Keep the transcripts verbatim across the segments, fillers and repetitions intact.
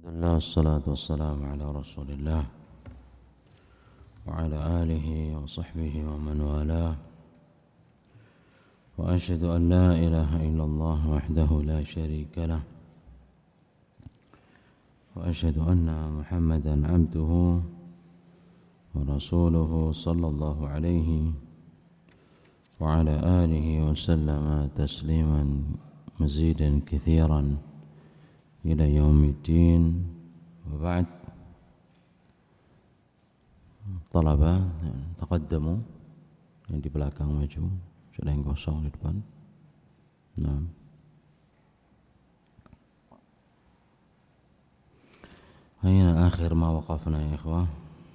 Alhamdulillah, wassalatu wassalamu ala rasulillah wa ala alihi wa sahbihi wa man walah. Wa ashhadu an la ilaha illallah wahdahu la syarika lah, wa ashhadu anna Muhammadan abduhu wa rasuluhu sallallahu alaihi wa ala alihi wa sallama tasliman mazidan katsiran ila yaumiddin. Wa ba'd. Talaba taqaddamu, yang di belakang maju, sudah yang kosong di depan. Nah, aina akhir ma waqafna ya ikhwah?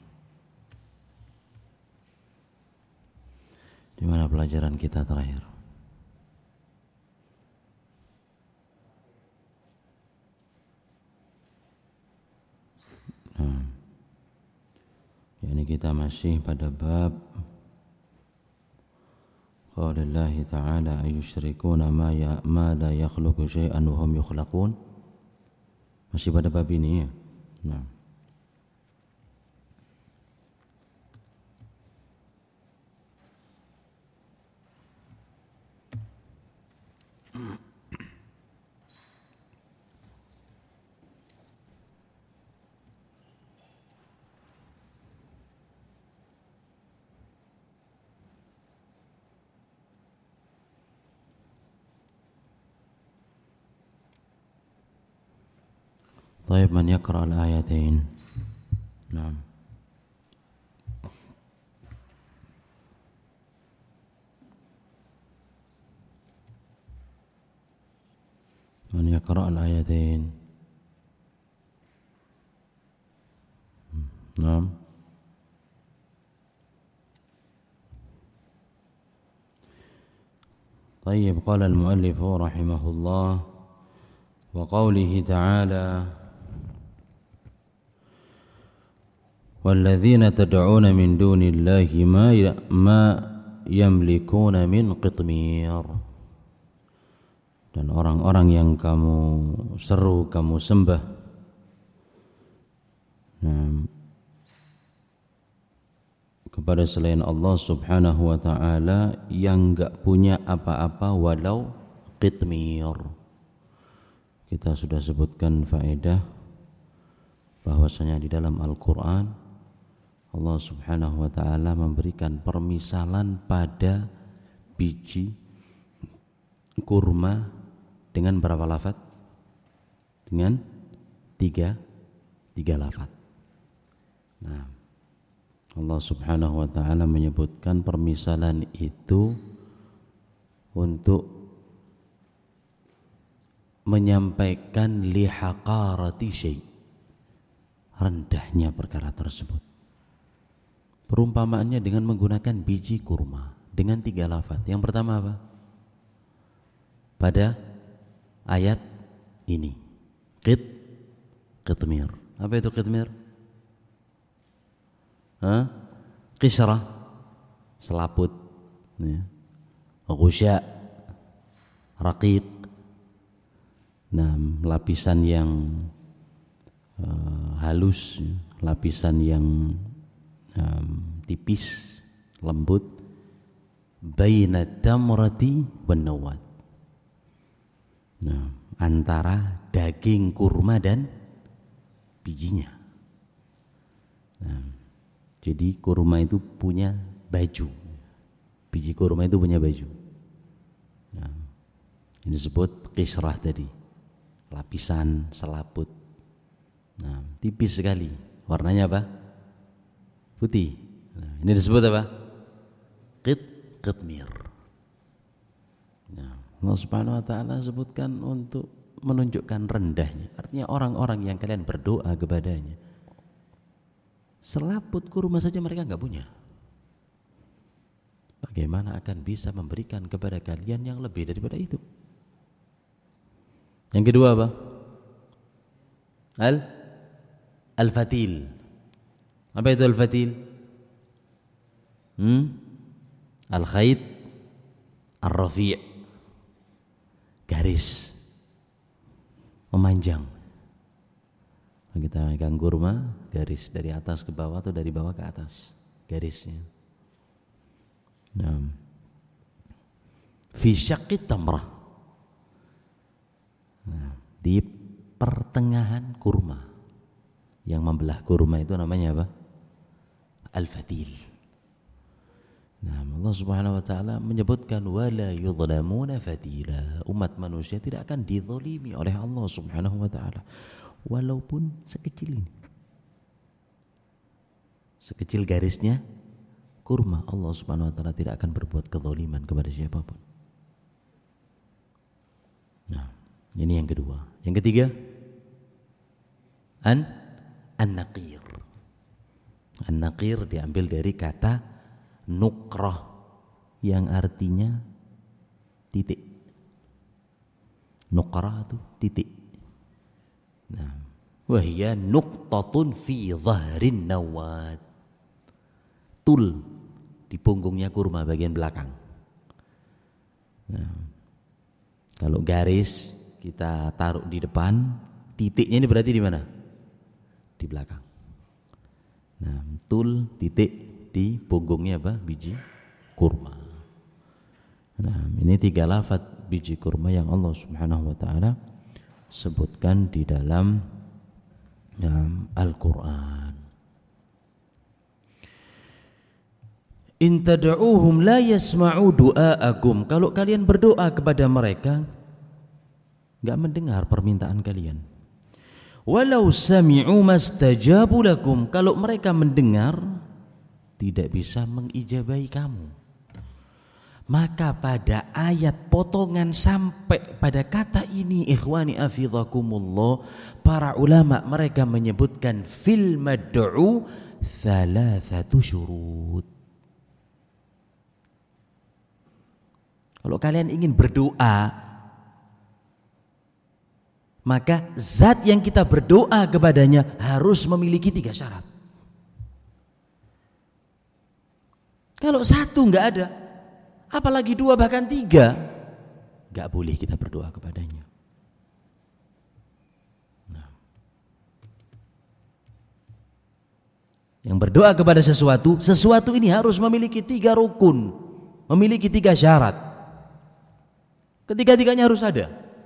Di mana pelajaran kita terakhir? Nah, yakni kita masih pada bab qaulillahi ta'ala ayusyrikuna ma ya ma la yakhluqu syai'an wa hum yukhlaqun. Masih pada bab ini ya. Nah, طيب من يقرأ الآيتين؟ نعم. من يقرأ الآيتين؟ نعم. طيب، قال المؤلف رحمه الله وقوله تعالى والذين تدعون من دون الله ما ما يملكون من قطمير. Dan orang-orang yang kamu seru, kamu sembah, nah, kepada selain Allah subhanahu wa ta'ala, yang enggak punya apa-apa walau qitmir. Kita sudah sebutkan faedah bahwasanya di dalam Al-Quran Allah subhanahu wa ta'ala memberikan permisalan pada biji kurma dengan berapa lafaz? Dengan tiga tiga lafaz. Nah, Allah subhanahu wa ta'ala menyebutkan permisalan itu untuk menyampaikan lihaqarati syai', rendahnya perkara tersebut. Perumpamaannya dengan menggunakan biji kurma dengan tiga lafaz. Yang pertama apa? Pada ayat ini, qit qitmir. Apa itu qitmir? Hah? Qisrah, selaput, ya. Ghusya, raqiq. Nah, lapisan yang uh, halus, ya. Lapisan yang um, tipis, lembut, baina tamrati wan nawat. Nah, antara daging kurma dan bijinya. Nah, jadi kurma itu punya baju. Biji kurma itu punya baju. Nah, ini disebut qisrah tadi. Lapisan selaput. Nah, tipis sekali. Warnanya apa? Putih. Nah, ini disebut apa? Qit qitmir. Nah, Allah subhanahu wa ta'ala sebutkan untuk menunjukkan rendahnya. Artinya orang-orang yang kalian berdoa kepadanya, selaput kurma saja mereka enggak punya. Bagaimana akan bisa memberikan kepada kalian yang lebih daripada itu? Yang kedua apa? Al Al-Fatil. Apa itu Al-Fatil? Hmm? Al-Khayt Ar-Rafi', garis memanjang. Kita megang kurma, garis dari atas ke bawah atau dari bawah ke atas, garisnya. Nah, fi syaqqit tamrah. Nah, di pertengahan kurma. Yang membelah kurma itu namanya apa? Al-fatil. Nah, Allah Subhanahu wa taala menyebutkan wala yudlamuna fatila. Umat manusia tidak akan dizalimi oleh Allah Subhanahu wa taala walaupun sekecil ini. Sekecil garisnya kurma, Allah Subhanahu wa taala tidak akan berbuat kezaliman kepada siapapun. Nah, ini yang kedua. Yang ketiga, an an-naqir. An-naqir diambil dari kata nukrah yang artinya titik. Nukrah itu titik. Nah, wahia nuqtatun fi dhahrin nawat. Tul di punggungnya kurma bagian belakang. Nah, kalau garis kita taruh di depan, titiknya ini berarti di mana? Di belakang. Nah, tul titik di punggungnya apa? Biji kurma. Nah, ini tiga lafaz biji kurma yang Allah Subhanahu wa taala sebutkan di dalam ya, Al-Qur'an. In tad'uuhum la yasma'u du'aakum. Kalau kalian berdoa kepada mereka enggak mendengar permintaan kalian. Walau sami'u mastajabu lakum. Kalau mereka mendengar tidak bisa mengijabahi kamu. Maka pada ayat potongan sampai pada kata ini ikhwani afidhakumullah, para ulama mereka menyebutkan fil mad'u thalathatu syurut. Kalau kalian ingin berdoa, maka zat yang kita berdoa kepadanya harus memiliki tiga syarat. Kalau satu enggak ada, apalagi dua bahkan tiga, enggak boleh kita berdoa kepadanya. Nah, yang berdoa kepada sesuatu, sesuatu ini harus memiliki tiga rukun, memiliki tiga syarat. Ketiga-tiganya harus ada.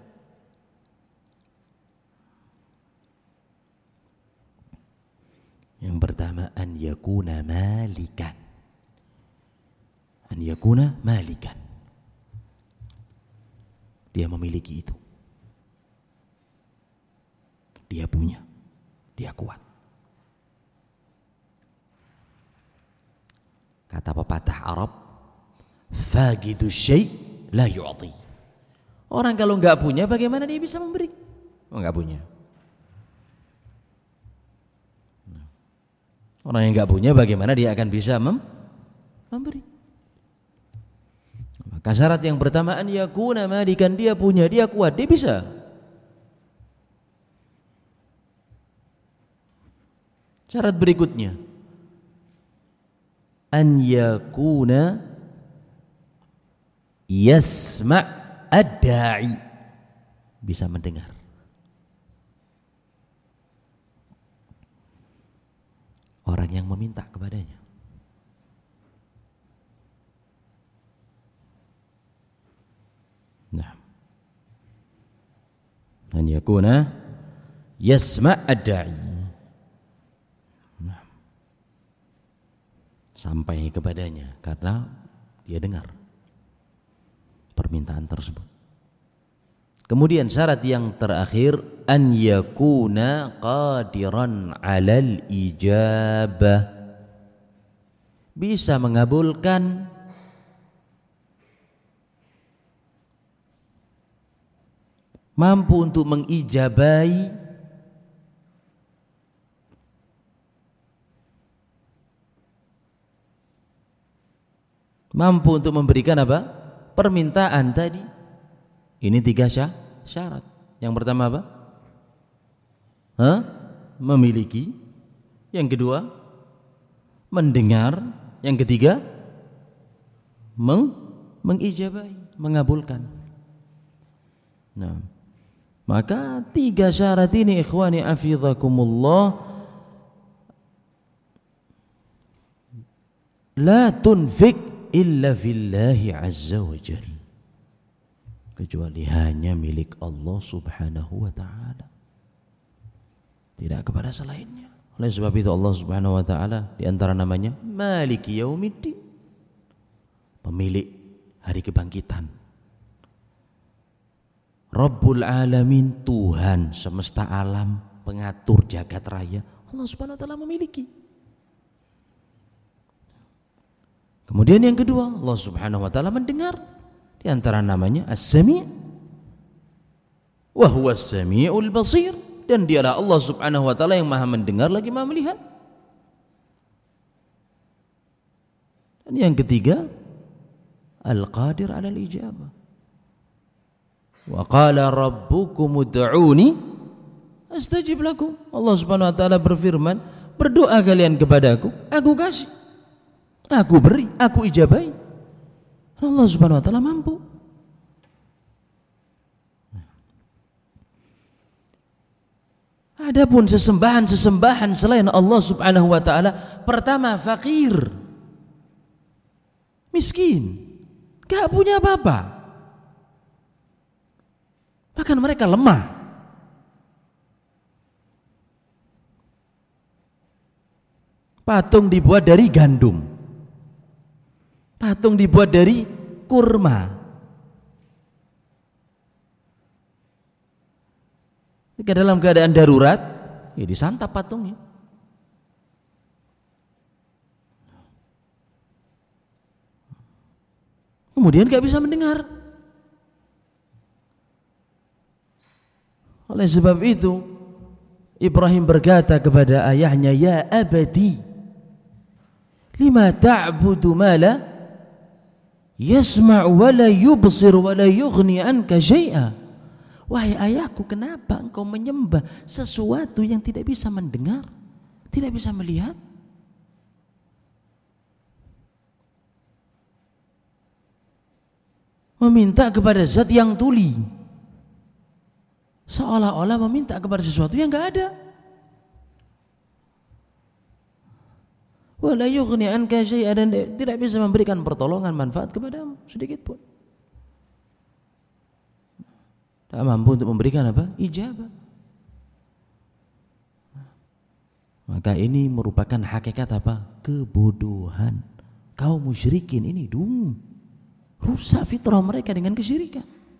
Yang pertama, an yakuna malikan. An yakuna malikan. Dia memiliki itu. Dia punya. Dia kuat. Kata pepatah Arab, faqidu syai' la yu'ti. Orang kalau enggak punya bagaimana dia bisa memberi? Oh, enggak punya. Orang yang enggak punya bagaimana dia akan bisa mem- memberi? Maka syarat yang pertama an yakuna malikan, dia punya, dia kuat, dia bisa. Syarat berikutnya an yakuna yasma' ad-da'i, bisa mendengar. Orang yang meminta kepadanya. Nah, an yakuna yasma' ad-da'i. Nah, sampai kepadanya karena dia dengar permintaan tersebut. Kemudian syarat yang terakhir an yakuna qadiran 'alal ijabah, bisa mengabulkan mampu untuk mengijabahi mampu untuk memberikan apa? Permintaan tadi. Ini tiga syarat. Yang pertama apa? Hah? Memiliki. Yang kedua, mendengar. Yang ketiga, meng mengijabahi, mengabulkan. Nah, Maka tiga syarat ini ikhwani hafidhakumullah la tunfik illa fillahi azza wa jal, kecuali hanya milik Allah subhanahu wa ta'ala, tidak kepada selainnya. Oleh sebab itu Allah subhanahu wa ta'ala diantara namanya Maliki Yaumiddin, pemilik hari kebangkitan. Rabbul Alamin, Tuhan semesta alam, pengatur jagat raya, Allah subhanahu wa ta'ala memiliki. Kemudian yang kedua, Allah subhanahu wa ta'ala mendengar, di antara namanya As-Sami' wa huwa As-Sami'ul Basir, dan dialah Allah subhanahu wa ta'ala yang maha mendengar lagi maha melihat. Dan yang ketiga, Al-Qadir 'alal ijabah. Wa qala rabbukum ud'uni astajib lakum. Allah subhanahu wa ta'ala berfirman, berdoa kalian kepadaku, aku kasih, aku beri, aku ijabai. Allah subhanahu wa ta'ala mampu. Adapun sesembahan-sesembahan selain Allah subhanahu wa ta'ala, pertama fakir, miskin, gak punya apa-apa, bahkan mereka lemah. Patung dibuat dari gandum, patung dibuat dari kurma. Ketika dalam keadaan darurat, ya disantap patungnya. Kemudian gak bisa mendengar. Oleh sebab itu Ibrahim berkata kepada ayahnya, ya abadi, lima ta'budu ma la yasma'u wa la yubsir wa la yughni anka syai'a. Wahai ayahku, kenapa engkau menyembah sesuatu yang tidak bisa mendengar, tidak bisa melihat? Meminta kepada zat yang tuli, seolah-olah meminta kepada sesuatu yang enggak ada. Wala yughni anka syai'an, dan tidak bisa memberikan pertolongan, manfaat kepadamu sedikit pun. Tak mampu untuk memberikan apa? Ijabah. Maka ini merupakan hakikat apa? Kebodohan. Kaum musyrikin ini dung, rusak fitrah mereka dengan kesyirikan.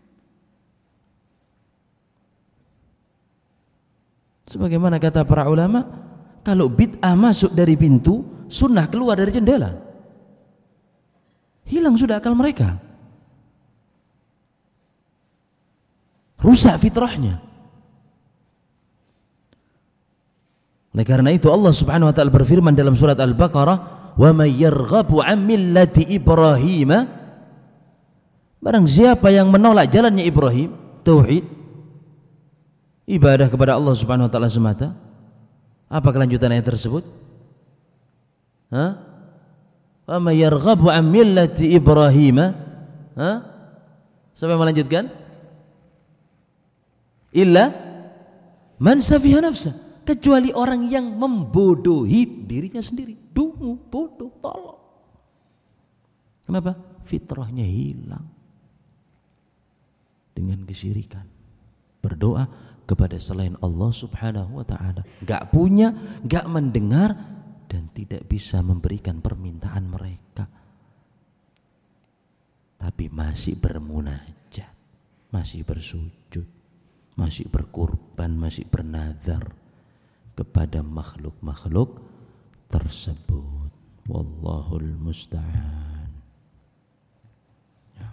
Sebagaimana kata para ulama, kalau bid'ah masuk dari pintu, sunnah keluar dari jendela, hilang sudah akal mereka, rusak fitrahnya. Oleh karena itu Allah subhanahu wa ta'ala berfirman dalam surat Al-Baqarah, wa may yarghabu an millati Ibrahim, barang siapa yang menolak jalannya Ibrahim, tauhid, ibadah kepada Allah subhanahu wa ta'ala semata. Apa kelanjutan ayat tersebut? Ha? Wa may yarghabu an millati Ibrahim, ha? Siapa yang melanjutkan? Illa man safiha nafsa, kecuali orang yang membodohi dirinya sendiri. Dungu, bodoh, tolol. Kenapa? Fitrahnya hilang dengan kesyirikan, berdoa kepada selain Allah subhanahu wa ta'ala, gak punya, gak mendengar, dan tidak bisa memberikan permintaan mereka, tapi masih bermunajat, masih bersujud, masih berkurban, masih bernazar kepada makhluk-makhluk tersebut. Wallahul musta'an. Ya.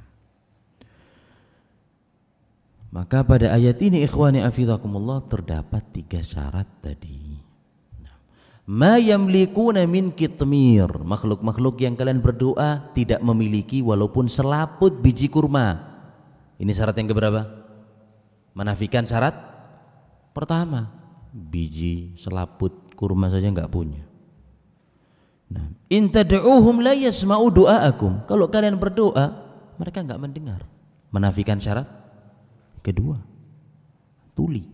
Maka pada ayat ini ikhwani afidakumullah terdapat tiga syarat tadi. Ma yamlikuna min kitmir, makhluk-makhluk yang kalian berdoa tidak memiliki walaupun selaput biji kurma. Ini syarat yang keberapa? Menafikan syarat pertama, biji selaput kurma saja enggak punya. Nah, in tad'uuhum la yasma'u du'aakum, kalau kalian berdoa mereka enggak mendengar. Menafikan syarat kedua. tuli.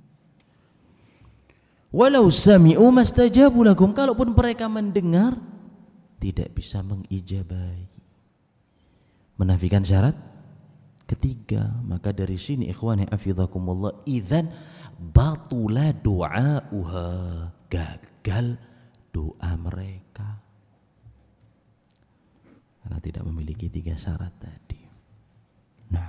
Walau sami'u mastajabu lakum, kalaupun mereka mendengar tidak bisa mengijabahi. Menafikan syarat ketiga. Maka dari sini ikhwani hafidhakumullah, idzan batula du'auha, gagal doa mereka karena tidak memiliki tiga syarat tadi. Nah,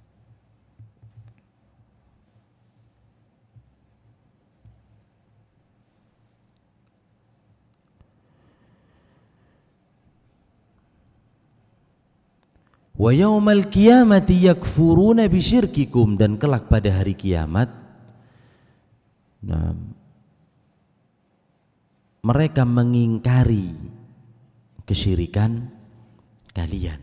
wa yaumal qiyamati yakfuruna bisyirkikum, dan kelak pada hari kiamat, nah, mereka mengingkari kesyirikan kalian.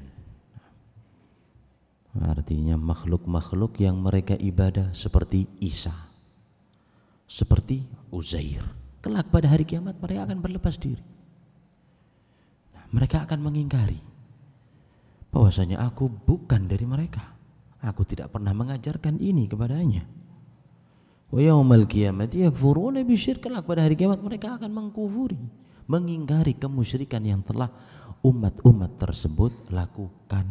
Artinya makhluk-makhluk yang mereka ibadah seperti Isa, seperti Uzair, kelak pada hari kiamat mereka akan berlepas diri. Nah, mereka akan mengingkari bahwasanya aku bukan dari mereka, aku tidak pernah mengajarkan ini kepadanya. Wa yaumal qiyamati yakfuruna bisyirk, kelak pada hari kiamat mereka akan mengkufuri, mengingkari kemusyrikan yang telah umat-umat tersebut lakukan.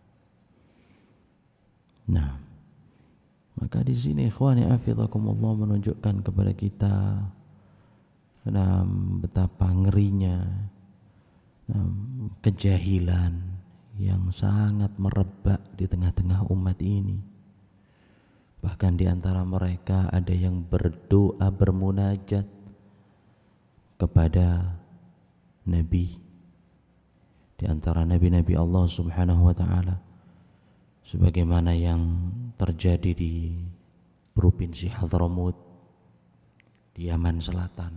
Nah, maka di sini ikhwani hafizakumullah menunjukkan kepada kita nah, betapa ngerinya nah, kejahilan yang sangat merebak di tengah-tengah umat ini. Bahkan di antara mereka ada yang berdoa bermunajat kepada nabi di antara nabi-nabi Allah Subhanahu wa taala, sebagaimana yang terjadi di provinsi Hadramut di Yaman Selatan.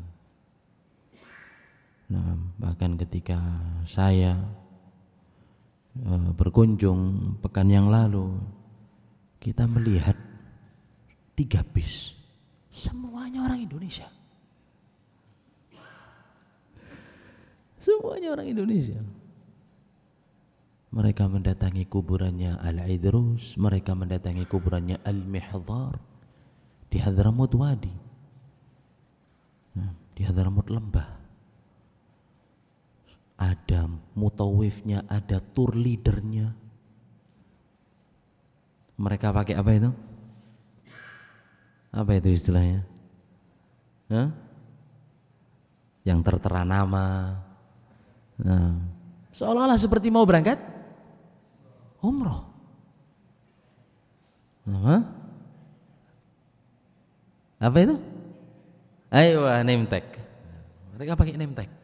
Nah, bahkan ketika saya e, berkunjung pekan yang lalu, kita melihat tiga bis, semuanya orang Indonesia. Semuanya orang Indonesia. Mereka mendatangi kuburannya Al-Idrus, mereka mendatangi kuburannya Al-Mihdhar di Hadramut Wadi, nah, di Hadramut Lembah. Ada mutawifnya, ada tour leadernya. Mereka pakai apa itu? Apa itu istilahnya? Hah? Yang tertera nama. Nah, seolah-olah seperti mau berangkat umroh. Apa? Apa itu? Ayo, name tag. Mereka pakai name tag.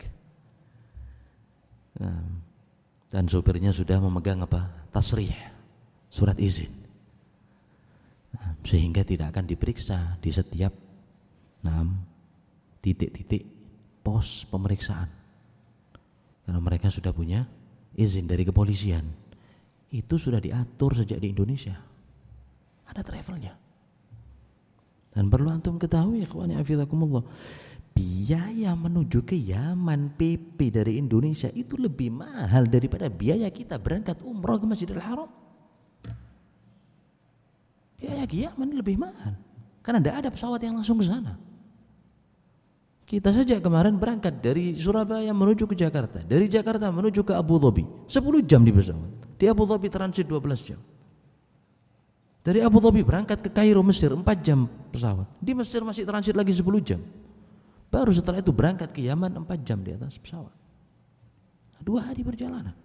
Nah, dan supirnya sudah memegang apa? Tasrih, surat izin. Nah, sehingga tidak akan diperiksa di setiap enam titik-titik pos pemeriksaan. Karena mereka sudah punya izin dari kepolisian. Itu sudah diatur sejak di Indonesia. Ada travelnya. Dan perlu antum ketahui, ikhwani hafizakumullah, biaya menuju ke Yaman P P dari Indonesia itu lebih mahal daripada biaya kita berangkat umrah ke Masjidil Haram. Biaya ke Yaman lebih mahal karena tidak ada pesawat yang langsung ke sana. Kita saja kemarin berangkat dari Surabaya menuju ke Jakarta, dari Jakarta menuju ke Abu Dhabi, sepuluh jam di pesawat. Di Abu Dhabi transit dua belas jam. Dari Abu Dhabi berangkat ke Kairo Mesir empat jam pesawat. Di Mesir masih transit lagi sepuluh jam. Baru setelah itu berangkat ke Yaman empat jam di atas pesawat. Dua hari perjalanan.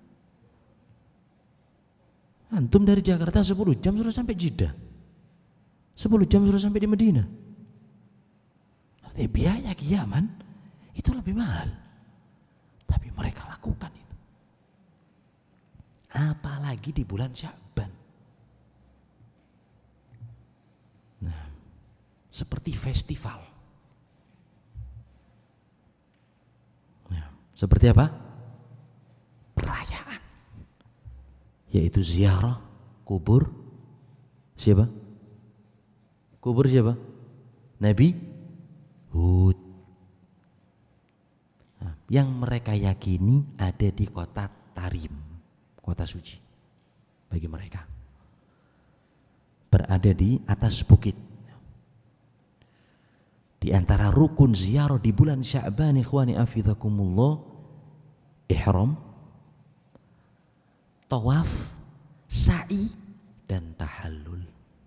Antum dari Jakarta sepuluh jam sudah sampai Jeddah. sepuluh jam sudah sampai di Medina. Artinya biaya ke Yaman itu lebih mahal. Tapi mereka lakukan itu. Apalagi di bulan Sya'ban. Nah, seperti festival. Nah, seperti apa? Perayaan. Yaitu ziarah kubur siapa? Kubur siapa? Nabi Hud. Nah, yang mereka yakini ada di kota Tarim, kota suci bagi mereka. Berada di atas bukit. Di antara rukun ziarah di bulan Sya'ban, ikhwani afizakumullah, ihram, tawaf, sa'i, dan tahallul.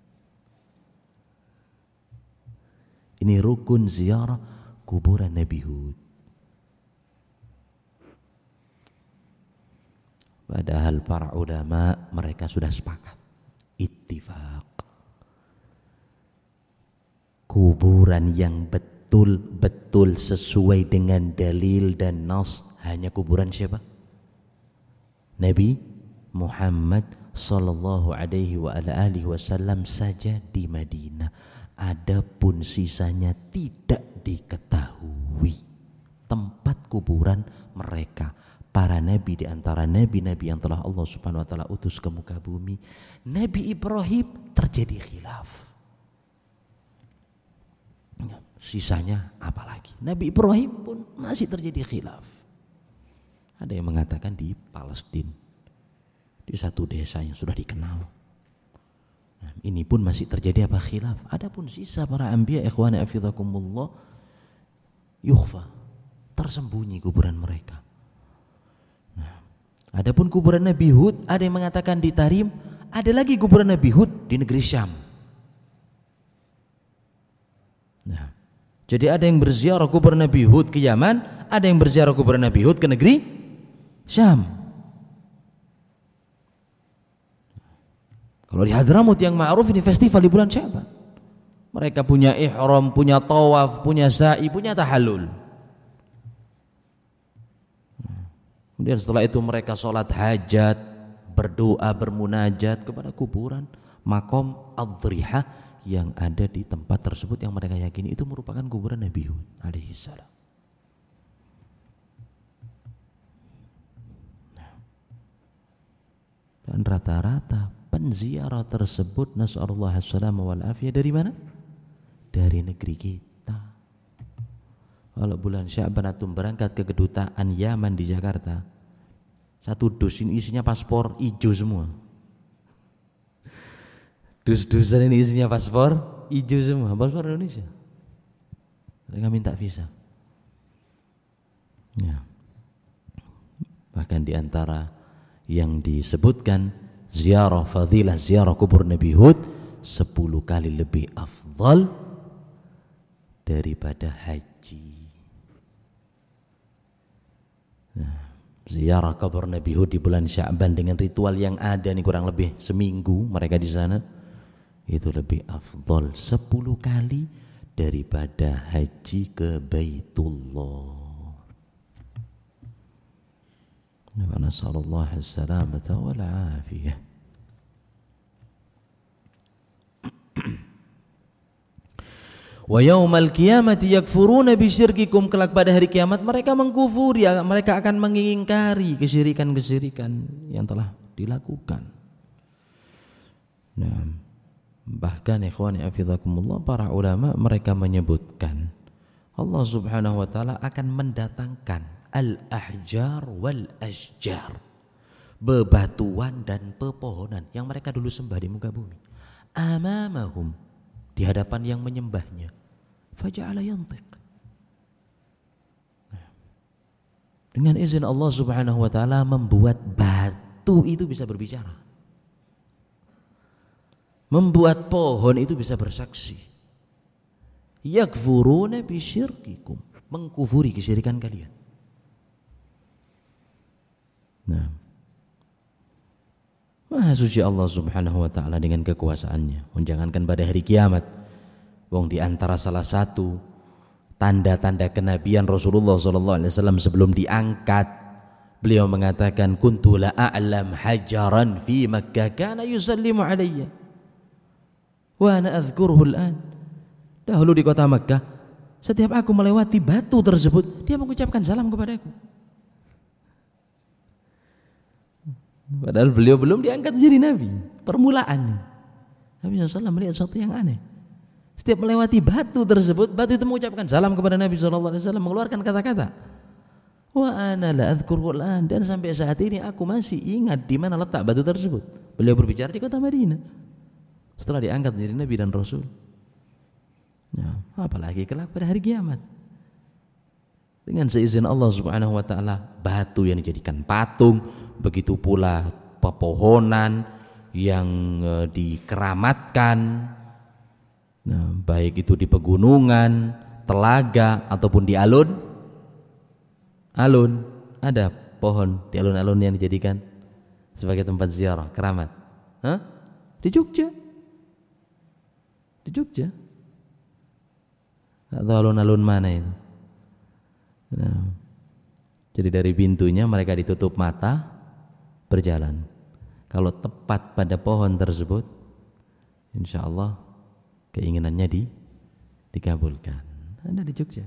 Ini rukun ziarah kuburan Nabi Hud. Padahal para ulama mereka sudah sepakat, ittifaq, kuburan yang betul-betul sesuai dengan dalil dan nas hanya kuburan siapa? Nabi Muhammad sallallahu alaihi wa ala alihi wasallam saja di Madinah. Adapun sisanya tidak diketahui tempat kuburan mereka. Para nabi di antara nabi-nabi yang telah Allah Subhanahu wa taala utus ke muka bumi, Nabi Ibrahim terjadi khilaf. Sisanya apalagi? Nabi Ibrahim pun masih terjadi khilaf. Ada yang mengatakan di Palestina, di satu desa yang sudah dikenal. Nah, ini pun masih terjadi apa? Khilaf. Adapun sisa para anbiya, ikhwani afizakumullah, yukhfa, tersembunyi kuburan mereka. Nah, adapun kuburan Nabi Hud, ada yang mengatakan di Tarim, ada lagi kuburan Nabi Hud di negeri Syam. Nah, jadi ada yang berziarah kuburan Nabi Hud ke Yaman, ada yang berziarah kuburan Nabi Hud ke negeri Syam. Kalau di Hadramut yang ma'ruf ini festival di bulan Sya'ban. Mereka punya ihram, punya tawaf, punya sa'i, punya tahallul. Kemudian setelah itu mereka sholat hajat, berdoa, bermunajat kepada kuburan, makom ad-Dhriha yang ada di tempat tersebut yang mereka yakini itu merupakan kuburan Nabi Hud alaihi salam. Dan rata-rata penziarah tersebut, nas'alullah as-salama wal afiyah, dari mana? Dari negeri kita. Kalau bulan Sya'ban antum berangkat ke kedutaan Yaman di Jakarta, satu dus ini isinya paspor hijau semua. Dus-dusan ini isinya paspor hijau semua, paspor Indonesia. Mereka minta visa. Ya. Bahkan di antara yang disebutkan ziarah fadilah ziarah kubur Nabi Hud sepuluh kali lebih afdal daripada haji. Nah, ziarah kubur Nabi Hud di bulan Sya'ban dengan ritual yang ada nih kurang lebih seminggu mereka di sana, itu lebih afdal sepuluh kali daripada haji ke Baitullah. Nasallallahu as-salamata wal afiyah. Wa yaumal qiyamati yakfuruna bisyirkikum, kelak pada hari kiamat mereka mengkufuri, mereka akan mengingkari kesyirikan-kesyirikan yang telah dilakukan. Nah, bahkan ikhwani afizakumullah, para ulama mereka menyebutkan Allah Subhanahu wa taala akan mendatangkan al-ahjar wal asjar, bebatuan dan pepohonan yang mereka dulu sembah di muka bumi, amamahum, di hadapan yang menyembahnya, faja'ala yantiq, dengan izin Allah Subhanahu wa taala membuat batu itu bisa berbicara, membuat pohon itu bisa bersaksi. Yakfuruna bisyirkikum, mengkufuri kesyirikan kalian. Nah, Maha suci Allah Subhanahu wa taala dengan kekuasaannya. Menjangankan pada hari kiamat, wong di antara salah satu tanda-tanda kenabian Rasulullah sallallahu alaihi wasallam sebelum diangkat, beliau mengatakan kuntu la a'lam hajaran fi Makkah kana yusallimu alayya wa ana adhkuruhu al-an. Dahulu di kota Makkah, setiap aku melewati batu tersebut, dia mengucapkan salam kepadaku. Padahal beliau belum diangkat menjadi nabi, permulaan. Nabi shallallahu alaihi wasallam melihat sesuatu yang aneh. Setiap melewati batu tersebut, batu itu mengucapkan salam kepada Nabi shallallahu alaihi wasallam, mengeluarkan kata-kata, wa ana la adhkuru al-an, dan sampai saat ini aku masih ingat di mana letak batu tersebut. Beliau berbicara di kota Madinah setelah diangkat menjadi nabi dan rasul. Ya, apalagi kelak pada hari kiamat. Dengan seizin Allah Subhanahu wa taala, batu yang dijadikan patung, begitu pula pepohonan yang e, dikeramatkan, nah, baik itu di pegunungan, telaga ataupun di alun alun, ada pohon di alun-alun yang dijadikan sebagai tempat ziarah keramat. Hah? Di Jogja. Di Jogja. Atau alun-alun mana itu? Nah, jadi dari pintunya mereka ditutup mata, berjalan. Kalau tepat pada pohon tersebut, insya Allah keinginannya di, dikabulkan. Ada di Jogja.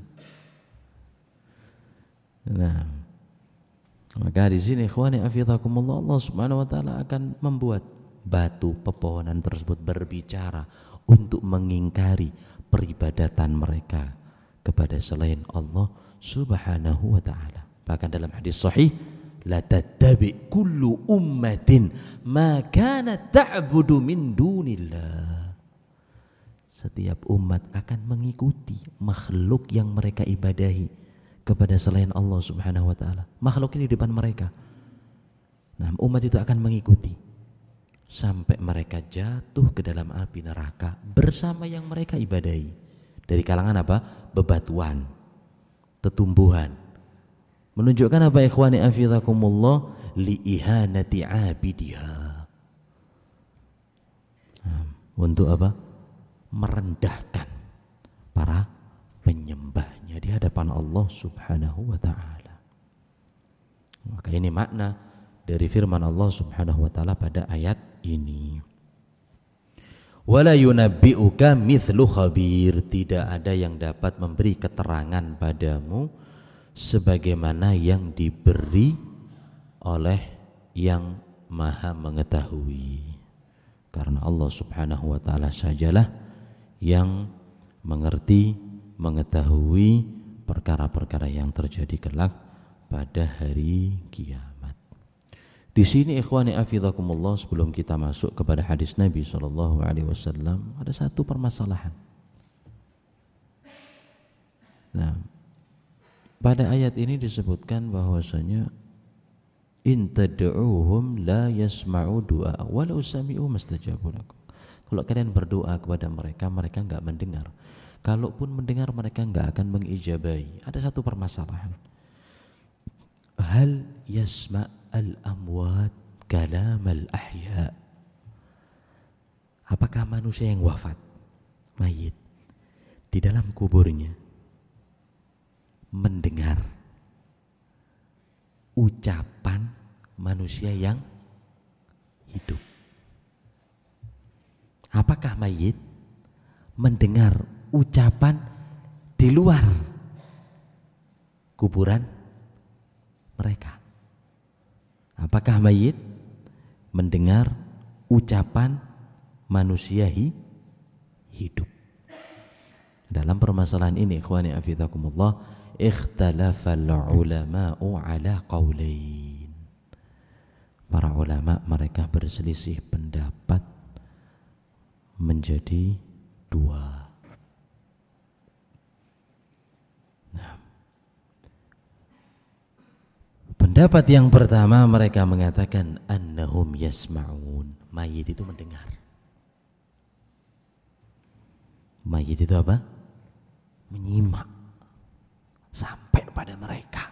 Nah, maka di sini ikhwani afidhakumullah, Allah Subhanahu wa taala akan membuat batu pepohonan tersebut berbicara untuk mengingkari peribadatan mereka kepada selain Allah Subhanahu wa taala. Bahkan dalam hadis sahih, la tattabi kullu ummatin ma kanat ta'budu min dunillah. Setiap umat akan mengikuti makhluk yang mereka ibadahi kepada selain Allah Subhanahu wa taala. Makhluk ini di depan mereka. Nah, umat itu akan mengikuti sampai mereka jatuh ke dalam api neraka bersama yang mereka ibadahi. Dari kalangan apa? Bebatuan, tetumbuhan. Menunjukkan apa ikhwani afidhakumullah? Li'ihanati abidiha. Nah, untuk apa? Merendahkan para penyembahnya di hadapan Allah Subhanahu wa taala. Maka ini makna dari firman Allah Subhanahu wa taala pada ayat ini. Wala yunabbi'uka mithlu khabir, tidak ada yang dapat memberi keterangan padamu sebagaimana yang diberi oleh yang Maha mengetahui. Karena Allah Subhanahu wa taala sajalah yang mengerti, mengetahui perkara-perkara yang terjadi kelak pada hari kiamat. Di sini ikhwani afidhakumullah, sebelum kita masuk kepada hadis Nabi sallallahu alaihi wasallam, ada satu permasalahan. Nah, pada ayat ini disebutkan bahwasanya in tad'uuhum la yasma'u du'a walau sami'u mastajabu lakum. Kalau kalian berdoa kepada mereka, mereka enggak mendengar. Kalaupun mendengar, mereka enggak akan mengijabahi. Ada satu permasalahan. Hal yasma' al-amwat kalam al-ahya. Apakah manusia yang wafat, mayit, di dalam kuburnya mendengar ucapan manusia yang hidup? Apakah mayit mendengar ucapan di luar kuburan mereka? Apakah mayit mendengar ucapan manusia hidup? Dalam permasalahan ini ikhwani afidhakumullah, ikhtalafal ulama'u ala qaulain. Para ulama mereka berselisih pendapat menjadi dua. Nah, pendapat yang pertama mereka mengatakan annahum yasma'un, mayit itu mendengar. Mayit itu apa? Menyimak sampai pada mereka.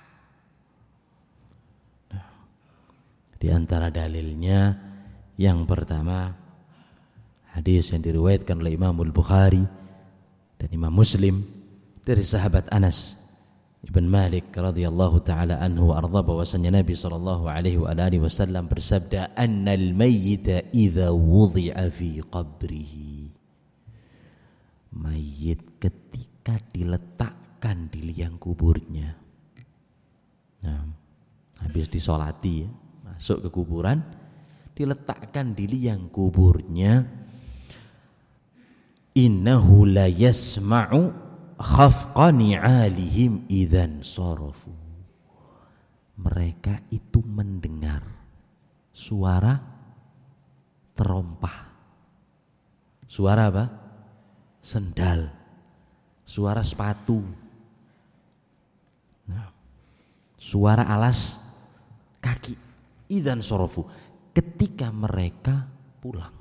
Nah, di antara dalilnya yang pertama hadis yang diriwayatkan oleh Imam Al-Bukhari dan Imam Muslim dari sahabat Anas Ibn Malik radhiyallahu taala anhu wa ardha, bahwasanya Nabi sallallahu alaihi wa alihi wasallam bersabda, annal mayyita idza wudi'a fi qabrihi, mayit ketika diletakkan di liang kuburnya. Nah, habis disolati ya, masuk ke kuburan, diletakkan di liang kuburnya, innahu la yasma'u khafqa ni'alihim idzan sarafu, mereka itu mendengar suara terompah, suara apa? Sendal suara sepatu, nah, suara alas kaki. Idzan sorofu, ketika mereka pulang.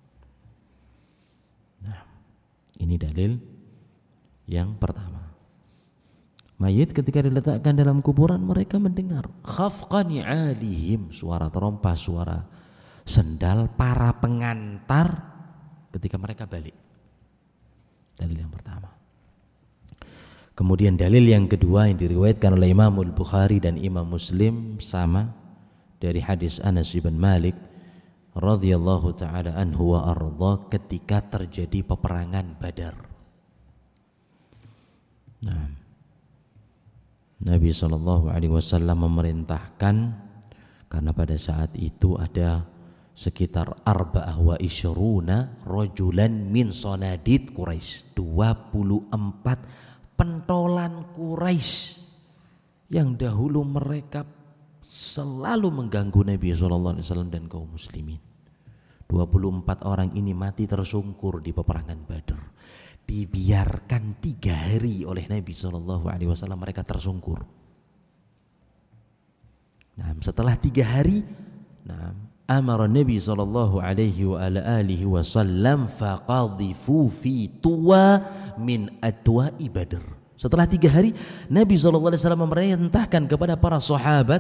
Nah, ini dalil yang pertama. Mayit ketika diletakkan dalam kuburan mereka mendengar khafqani alihim, suara trompa, suara sendal para pengantar ketika mereka balik. Dalil yang pertama. Kemudian dalil yang kedua yang diriwayatkan oleh Imam Al-Bukhari dan Imam Muslim sama dari hadis Anas bin Malik radhiyallahu taala anhu wa arda ketika terjadi peperangan Badar. Nah, Nabi shallallahu alaihi wasallam memerintahkan, karena pada saat itu ada sekitar arba'ah wa isyruna rajulan min sanadid Quraisy, dua puluh empat pentolan Quraisy yang dahulu mereka selalu mengganggu Nabi shallallahu alaihi wasallam dan kaum muslimin. dua puluh empat orang ini mati tersungkur di peperangan Badar. Dibiarkan tiga hari oleh Nabi shallallahu alaihi wasallam, mereka tersungkur. Nah, setelah tiga hari, nah, amara Nabi shallallahu alaihi wa ala alihi wasallam faqadhifu fi tuwa min atwa'i Badr. Setelah tiga hari, Nabi shallallahu alaihi wasallam memerintahkan kepada para sahabat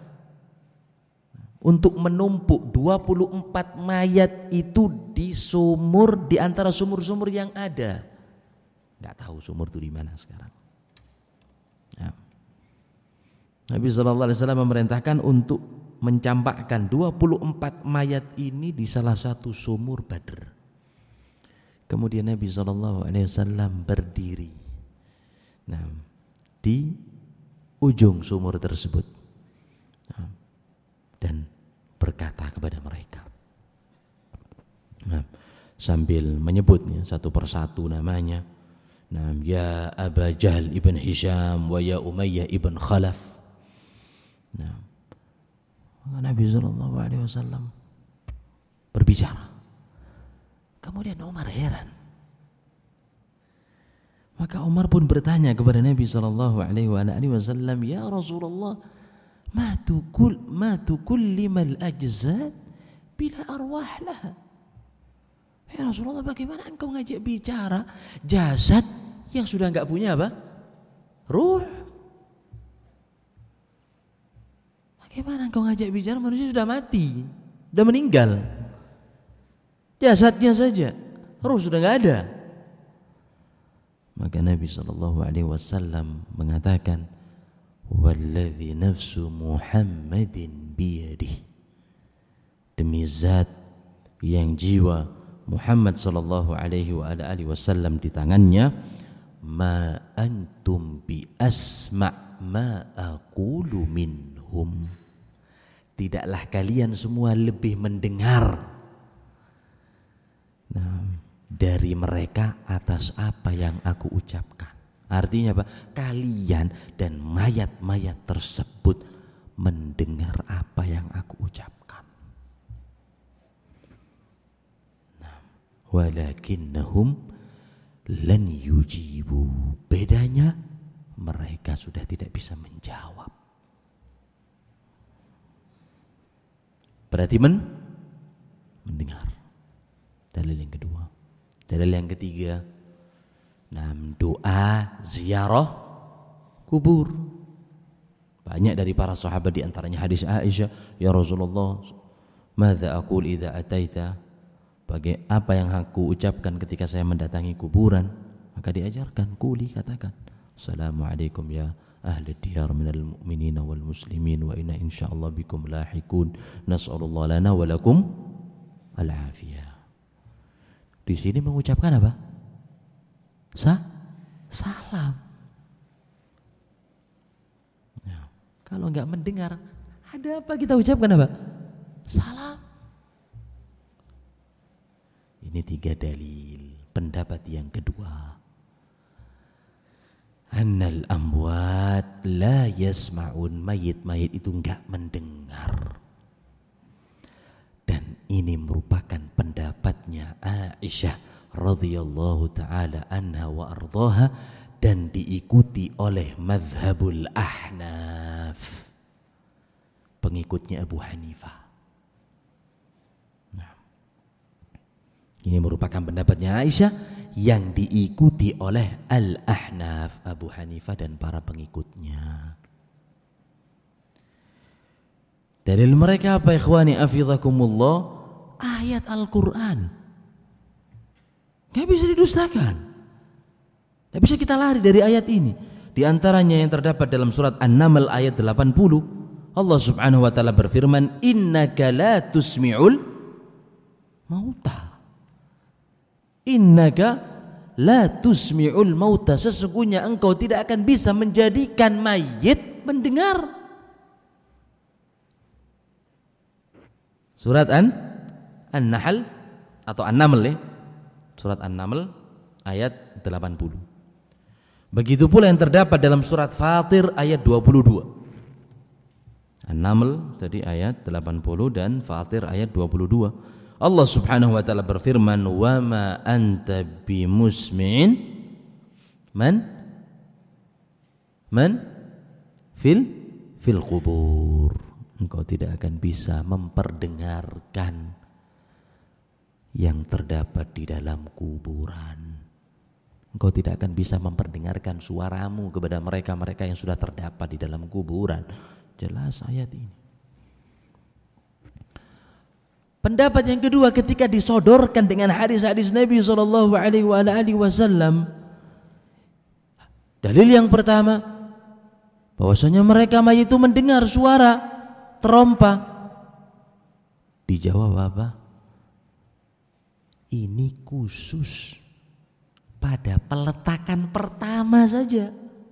untuk menumpuk dua puluh empat mayat itu di sumur, di antara sumur-sumur yang ada. Nggak tahu sumur itu di mana sekarang. Ya. Nabi shallallahu alaihi wasallam memerintahkan untuk mencampakkan dua puluh empat mayat ini di salah satu sumur Badr. Kemudian Nabi shallallahu alaihi wasallam berdiri, nah, di ujung sumur tersebut, nah, dan berkata kepada mereka, nah, sambil menyebutnya satu persatu namanya. Nah, ya Aba Jahl ibn Hisham wa ya Umayyah ibn Khalaf. Nah, Nabi sallallahu alaihi wasallam berbicara. Kemudian Umar heran. Maka Umar pun bertanya kepada Nabi sallallahu alaihi wasallam, "Ya Rasulullah, ma tukul ma tukullimal ajzad bila arwah laha?" Ya Rasulullah, bagaimana engkau ngajak bicara jasad yang sudah enggak punya apa? Ruh. Bagaimana engkau ngajak bicara manusia sudah mati, sudah meninggal. Jasadnya saja, ruh sudah enggak ada. Maka Nabi sallallahu alaihi wasallam mengatakan, "Walladzi nafsu Muhammadin biyadihi." Demi zat yang jiwa Muhammad sallallahu alaihi wa alihi wasallam di tangannya, ma antum bi asma' ma aqulu minhum. Tidaklah kalian semua lebih mendengar, nah, dari mereka atas apa yang aku ucapkan. Artinya apa? Kalian dan mayat-mayat tersebut mendengar apa yang aku ucapkan. Walakinnahum lan yujibu. Bedanya mereka sudah tidak bisa menjawab. Berarti men mendengar. Dalil yang kedua. Dalil yang ketiga, nah, doa ziarah kubur. Banyak dari para sahabat, di antaranya hadis Aisyah, "Ya Rasulullah, madza aqul idza ataita?" Bagi apa yang aku ucapkan ketika saya mendatangi kuburan? Maka diajarkan, kuli, katakan, "Assalamualaikum ya ahli diyar minal mu'minina wal muslimin wa inna insyaallah bikum lahikun. Nas'alullah lana wa lakum al-afiyah." Di sini mengucapkan apa? Sa salam. Ya. Kalau enggak mendengar, ada apa kita ucapkan apa? Salam. Ini tiga dalil. Pendapat yang kedua, annal amwat la yasma'un, mayit-mayit itu enggak mendengar. Dan ini merupakan pendapatnya Aisyah radhiyallahu taala anha wa ardhaha dan diikuti oleh mazhabul Ahnaf, pengikutnya Abu Hanifah. Nah, ini merupakan pendapatnya Aisyah yang diikuti oleh Al-Ahnaf, Abu Hanifah dan para pengikutnya. Dalil mereka apa ikhwani afizakumullah? Ayat Al-Quran. Gak bisa didustakan. Gak bisa kita lari dari ayat ini. Di antaranya yang terdapat dalam surat An-Naml ayat delapan puluh, Allah subhanahu wa ta'ala berfirman, innaka la tusmi'ul mauta. Innaka la tusmi'ul mauta. Sesungguhnya engkau tidak akan bisa menjadikan mayit mendengar. Surat An An-Nahl atau An-Naml ya. Surat An-Naml ayat delapan puluh. Begitu pula yang terdapat dalam surat Fatir ayat dua puluh dua. An-Naml tadi ayat delapan puluh dan Fatir ayat dua puluh dua. Allah Subhanahu wa taala berfirman, "Wa ma anta bimusmi'in man man fil fil qubur." Engkau tidak akan bisa memperdengarkan yang terdapat di dalam kuburan. Engkau tidak akan bisa memperdengarkan suaramu kepada mereka-mereka yang sudah terdapat di dalam kuburan. Jelas ayat ini. Pendapat yang kedua ketika disodorkan dengan hadis-hadis Nabi shallallahu alaihi wasallam. Dalil yang pertama, bahwasanya mereka mayit itu mendengar suara terompa. Dijawab apa? Ini khusus pada peletakan pertama saja.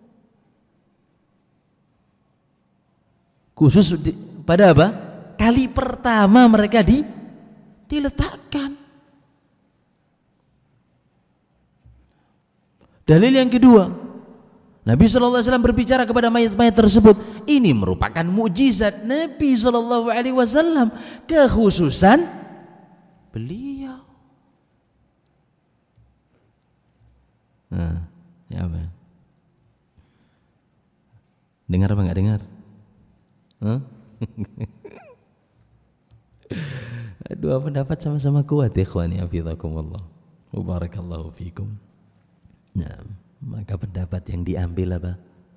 Khusus di, pada apa? Kali pertama mereka di, diletakkan. Dalil yang kedua, Nabi shallallahu alaihi wasallam berbicara kepada mayat-mayat tersebut. Ini merupakan mukjizat Nabi shallallahu alaihi wasallam, kekhususan beliau. Nah, ya apa? Dengar apa enggak dengar? Huh? Dua pendapat sama-sama kuat ya ikhwani hafizakumullah. Wa barakallahu fikum. Nah, maka pendapat yang diambil apa?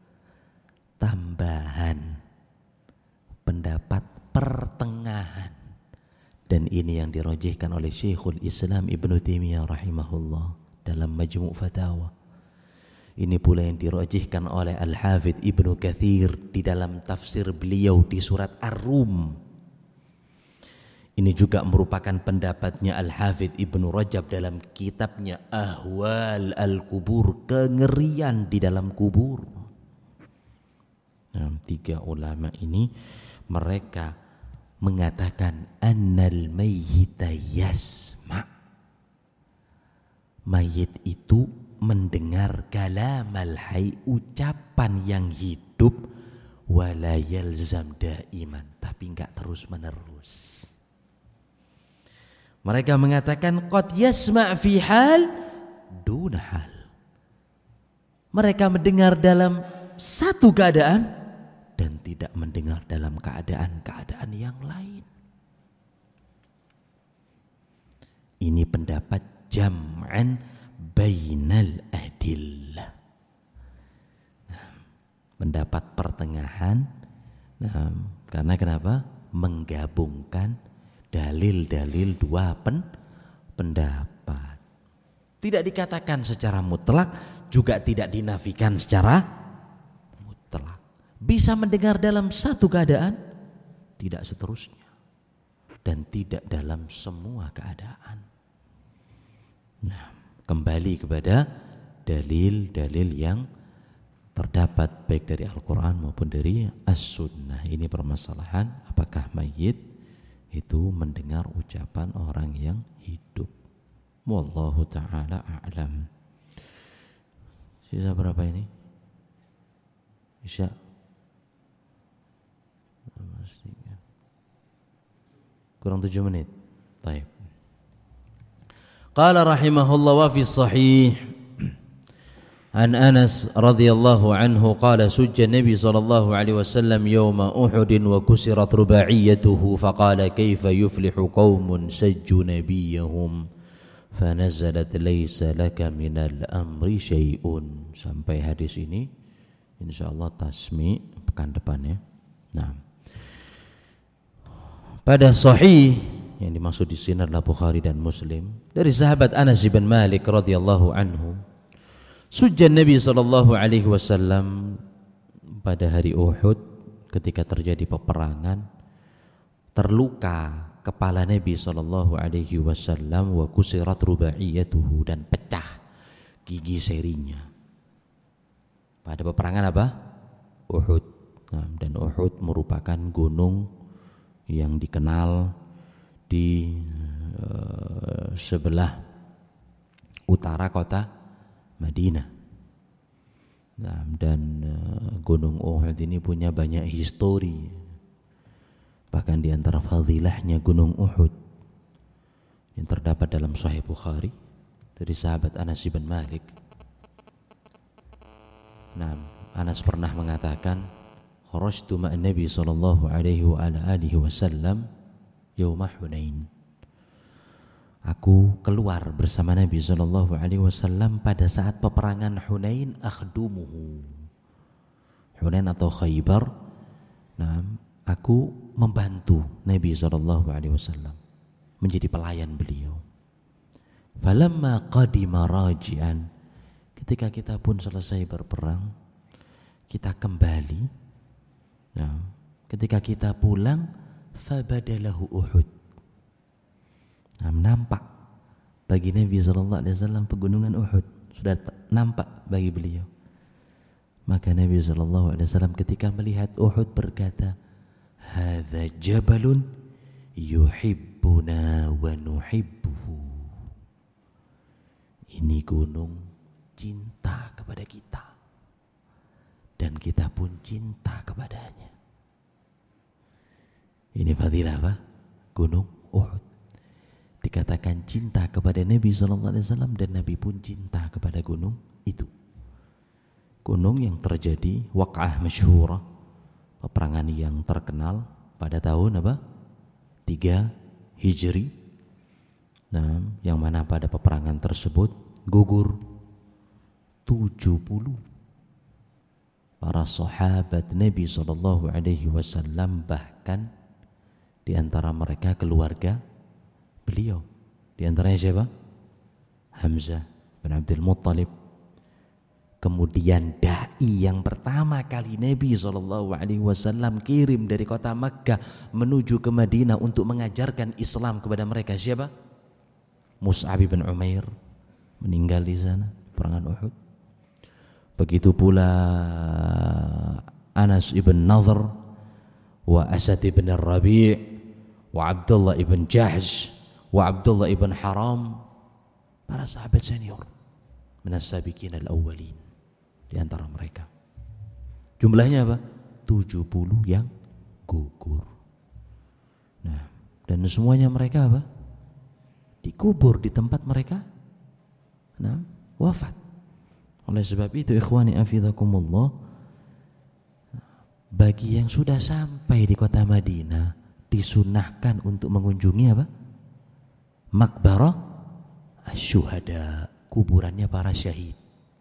Tambahan. Pendapat pertengahan. Dan ini yang dirojihkan oleh Syekhul Islam Ibnu Taimiyah rahimahullah dalam Majmu' Fatawa. Ini pula yang dirojihkan oleh Al-Hafidz Ibnu Katsir di dalam tafsir beliau di surat Ar-Rum. Ini juga merupakan pendapatnya Al-Hafidz Ibnu Rajab dalam kitabnya Ahwal Al-Kubur, kengerian di dalam kubur. Nah, tiga ulama ini mereka mengatakan annal mayyita yasma'. Mayit itu mendengar kalamal hayy, ucapan yang hidup, wala yalzam daiman, tapi enggak terus menerus. Mereka mengatakan qad yasma' fi hal dun hal. Mereka mendengar dalam satu keadaan dan tidak mendengar dalam keadaan-keadaan yang lain. Ini pendapat jam'an bainal adillah. Nah, pendapat pertengahan. Nah, karena kenapa? Menggabungkan dalil-dalil dua pen, pendapat. Tidak dikatakan secara mutlak, juga tidak dinafikan secara mutlak. Bisa mendengar dalam satu keadaan, tidak seterusnya. Dan tidak dalam semua keadaan. Nah, kembali kepada dalil-dalil yang terdapat baik dari Al-Quran maupun dari As-Sunnah. Ini permasalahan apakah mayit itu mendengar ucapan orang yang hidup. Wallahu ta'ala a'lam. Sisa berapa ini? Isya. Kurang tujuh menit. Baik. Qala rahimahullah wa fi sahih An Anas radhiyallahu anhu qala sujja Nabi sallallahu alaihi wasallam yawma Uhud wa kusirat rubaiyatuhu faqala kaifa yuflihu qaumun sajju nabiyyahum fanazalat laysa laka minal amri syai'un. Sampai hadis ini insyaallah tasmi pekan depan ya. Nah, pada sahih yang dimaksud di sini adalah Bukhari dan Muslim dari sahabat Anas bin Malik radhiyallahu anhu, sujud Nabi sallallahu alaihi wasallam pada hari Uhud ketika terjadi peperangan, terluka kepala Nabi sallallahu alaihi wasallam wa kusirat rubaiyatuhu, dan pecah gigi serinya pada peperangan apa? Uhud. Nah, dan Uhud merupakan gunung yang dikenal di uh, sebelah utara kota Madinah. Nah, dan uh, Gunung Uhud ini punya banyak histori. Bahkan di antara fadilahnya Gunung Uhud yang terdapat dalam Sahih Bukhari dari sahabat Anas bin Malik. Nah, Anas pernah mengatakan, "Kharajtu ma'an Nabi sallallahu alaihi wa ala alihi wasallam yauma Hunain." Aku keluar bersama Nabi sallallahu alaihi wasallam pada saat peperangan Hunain, akhdumuhu. Hunain atau Khaybar. Nah, aku membantu Nabi sallallahu alaihi wasallam, menjadi pelayan beliau. Falamma qadima raji'an, ketika kita pun selesai berperang, kita kembali. Nah, ketika kita pulang, fabadalahu Uhud. Nah, nampak bagi Nabi sallallahu alaihi wasallam pegunungan Uhud, sudah nampak bagi beliau. Maka Nabi sallallahu alaihi wasallam ketika melihat Uhud berkata, "Hadza jabalun yuhibbuna wa nuhibbuhu." Ini gunung cinta kepada kita dan kita pun cinta kepadanya. Ini fadilah apa? Gunung Uhud. Dikatakan cinta kepada Nabi sallallahu alaihi wasallam dan Nabi pun cinta kepada gunung itu. Gunung yang terjadi waqa'ah masyhurah, peperangan yang terkenal pada tahun apa? tiga Hijri. Nah, yang mana pada peperangan tersebut gugur tujuh puluh para sahabat Nabi sallallahu alaihi wasallam, bahkan di antara mereka keluarga beliau. Di antaranya siapa? Hamzah bin Abdul Muttalib. Kemudian dai yang pertama kali Nabi sallallahu alaihi wasallam kirim dari kota Makkah menuju ke Madinah untuk mengajarkan Islam kepada mereka, siapa? Mus'ab bin Umair, meninggal di sana peperangan Uhud. Begitu pula Anas ibn Nadhr wa Asad ibn Rabi' wa Abdullah ibn Jahsh wa Abdullah ibn Haram, para sahabat senior minas sabiqin al-awwalin. Di antara mereka jumlahnya apa? tujuh puluh yang gugur. Nah, dan semuanya mereka apa? Dikubur di tempat mereka nah, wafat. Oleh sebab itu ikhwani afidakumullah, bagi yang sudah sampai di kota Madinah disunahkan untuk mengunjungi apa? Maqbarah asy-syuhada, kuburannya para syahid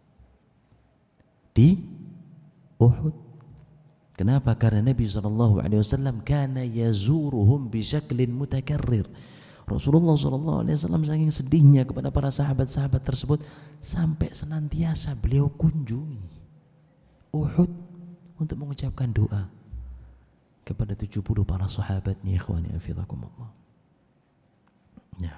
di Uhud. Kenapa? Karena Nabi sallallahu alaihi wasallam kana yazuruhum bi syaklin mutakarrir. Rasulullah sallallahu alaihi wasallam saking sedihnya kepada para sahabat-sahabat tersebut sampai senantiasa beliau kunjungi Uhud untuk mengucapkan doa kepada tujuh puluh para sahabatnya, ikhwani hafizakumullah. Ya.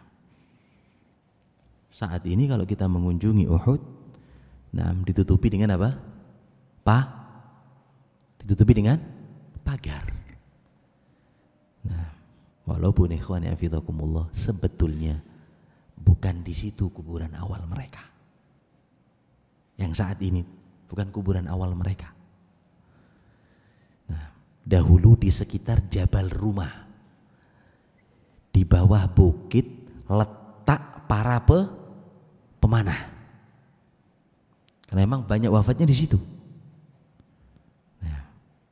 Saat ini kalau kita mengunjungi Uhud, nah, ditutupi dengan apa? Pa? Ditutupi dengan pagar. Nah, walaupun ikhwani hafizakumullah, sebetulnya bukan di situ kuburan awal mereka. Yang saat ini bukan kuburan awal mereka. Nah, dahulu di sekitar Jabal Rumah, di bawah bukit letak para pe, pemanah. Karena memang banyak wafatnya di situ. Nah.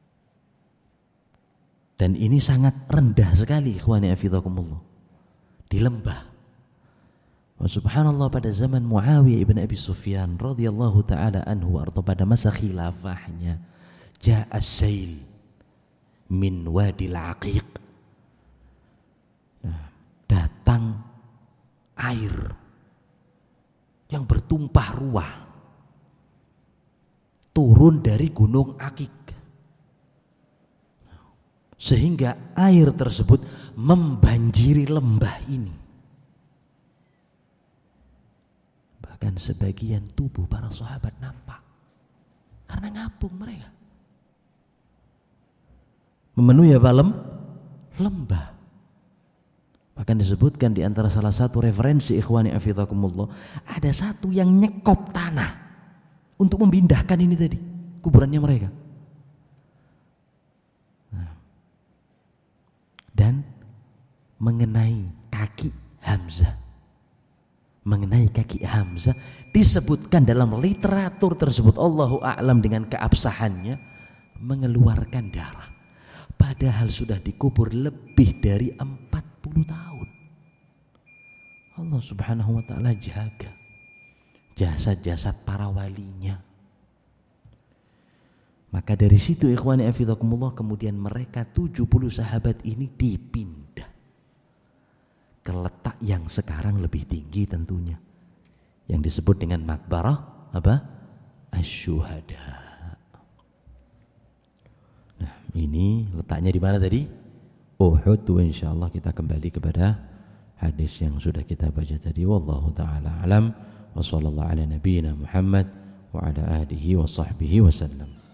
Dan ini sangat rendah sekali, ikhwani afizakumullah, di lembah. Wa subhanallah, pada zaman Muawiyah ibn Abi Sufyan radhiyallahu taala anhu arta, pada masa khilafahnya, ja'a as-sail min wadil aqiq. Nah, datang air yang bertumpah ruah turun dari gunung Akik, sehingga air tersebut membanjiri lembah ini. Bahkan sebagian tubuh para sahabat nampak karena ngapung mereka. Memenuhi apa? Lem, lembah. Bahkan disebutkan di antara salah satu referensi, ikhwani afizakumullah, ada satu yang nyekop tanah untuk memindahkan ini tadi, kuburannya mereka. Nah. Dan mengenai kaki Hamzah, mengenai kaki Hamzah disebutkan dalam literatur tersebut, Allahu a'lam dengan keabsahannya, mengeluarkan darah. Padahal sudah dikubur lebih dari empat puluh tahun. Allah subhanahu wa ta'ala jaga jasad-jasad para walinya. Maka dari situ ikhwani afizakumullah, kemudian mereka tujuh puluh sahabat ini dipindah ke letak yang sekarang lebih tinggi tentunya, yang disebut dengan makbarah apa? Asy-syuhada. Nah, ini letaknya di mana tadi? Uhud. Insyaallah kita kembali kepada hadis yang sudah kita baca tadi. Wallahu taala alam. Wa sallallahu ala nabiyyina Muhammad wa ala alihi wa sahbihi wasallam.